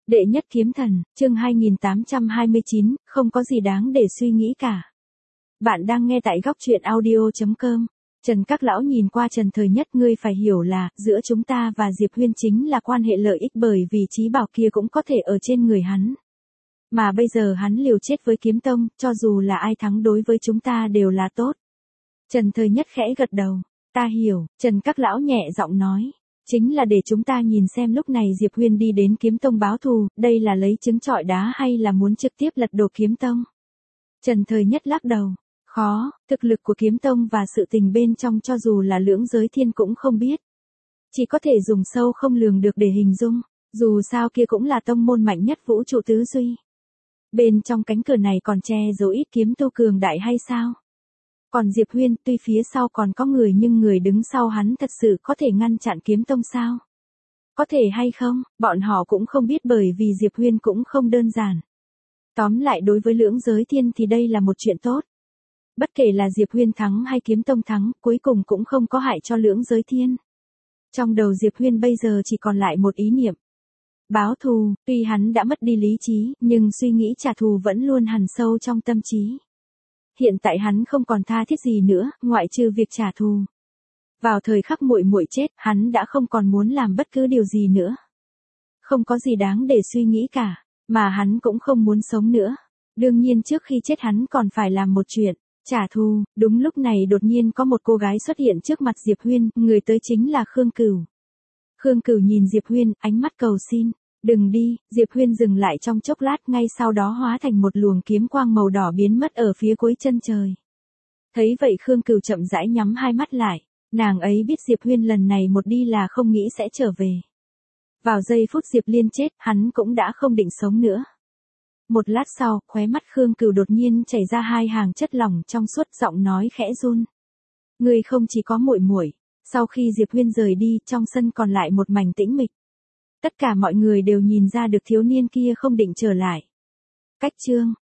Đệ nhất kiếm thần, chương 2829, không có gì đáng để suy nghĩ cả. Bạn đang nghe tại góc truyện audio.com. Trần Các Lão nhìn qua Trần Thời Nhất, ngươi phải hiểu là, giữa chúng ta và Diệp Huyên chính là quan hệ lợi ích, bởi vì trí bảo kia cũng có thể ở trên người hắn. Mà bây giờ hắn liều chết với kiếm tông, cho dù là ai thắng đối với chúng ta đều là tốt. Trần Thời Nhất khẽ gật đầu. Ta hiểu, Trần Các Lão nhẹ giọng nói. Chính là để chúng ta nhìn xem lúc này Diệp Huyên đi đến kiếm tông báo thù, đây là lấy trứng trọi đá hay là muốn trực tiếp lật đổ kiếm tông. Trần Thời Nhất lắc đầu. Khó, thực lực của kiếm tông và sự tình bên trong cho dù là lưỡng giới thiên cũng không biết. Chỉ có thể dùng sâu không lường được để hình dung, dù sao kia cũng là tông môn mạnh nhất vũ trụ tứ duy. Bên trong cánh cửa này còn che giấu ít kiếm tu cường đại hay sao? Còn Diệp Huyên, tuy phía sau còn có người nhưng người đứng sau hắn thật sự có thể ngăn chặn kiếm tông sao? Có thể hay không, bọn họ cũng không biết, bởi vì Diệp Huyên cũng không đơn giản. Tóm lại, đối với lưỡng giới thiên thì đây là một chuyện tốt. Bất kể là Diệp Huyên thắng hay kiếm tông thắng, cuối cùng cũng không có hại cho lưỡng giới thiên. Trong đầu Diệp Huyên bây giờ chỉ còn lại một ý niệm. Báo thù, tuy hắn đã mất đi lý trí, nhưng suy nghĩ trả thù vẫn luôn hằn sâu trong tâm trí. Hiện tại hắn không còn tha thiết gì nữa, ngoại trừ việc trả thù. Vào thời khắc muội muội chết, hắn đã không còn muốn làm bất cứ điều gì nữa. Không có gì đáng để suy nghĩ cả, mà hắn cũng không muốn sống nữa. Đương nhiên trước khi chết hắn còn phải làm một chuyện, trả thù. Đúng lúc này đột nhiên có một cô gái xuất hiện trước mặt Diệp Huyên, người tới chính là Khương Cửu. Khương Cửu nhìn Diệp Huyên, ánh mắt cầu xin. Đừng đi, Diệp Huyên dừng lại trong chốc lát, ngay sau đó hóa thành một luồng kiếm quang màu đỏ biến mất ở phía cuối chân trời. Thấy vậy Khương Cửu chậm rãi nhắm hai mắt lại, nàng ấy biết Diệp Huyên lần này một đi là không nghĩ sẽ trở về. Vào giây phút Diệp Liên chết, hắn cũng đã không định sống nữa. Một lát sau, khóe mắt Khương Cửu đột nhiên chảy ra hai hàng chất lỏng trong suốt, giọng nói khẽ run. Ngươi không chỉ có muội muội. Sau khi Diệp Huyên rời đi, trong sân còn lại một mảnh tĩnh mịch. Tất cả mọi người đều nhìn ra được thiếu niên kia không định trở lại. Cách chương,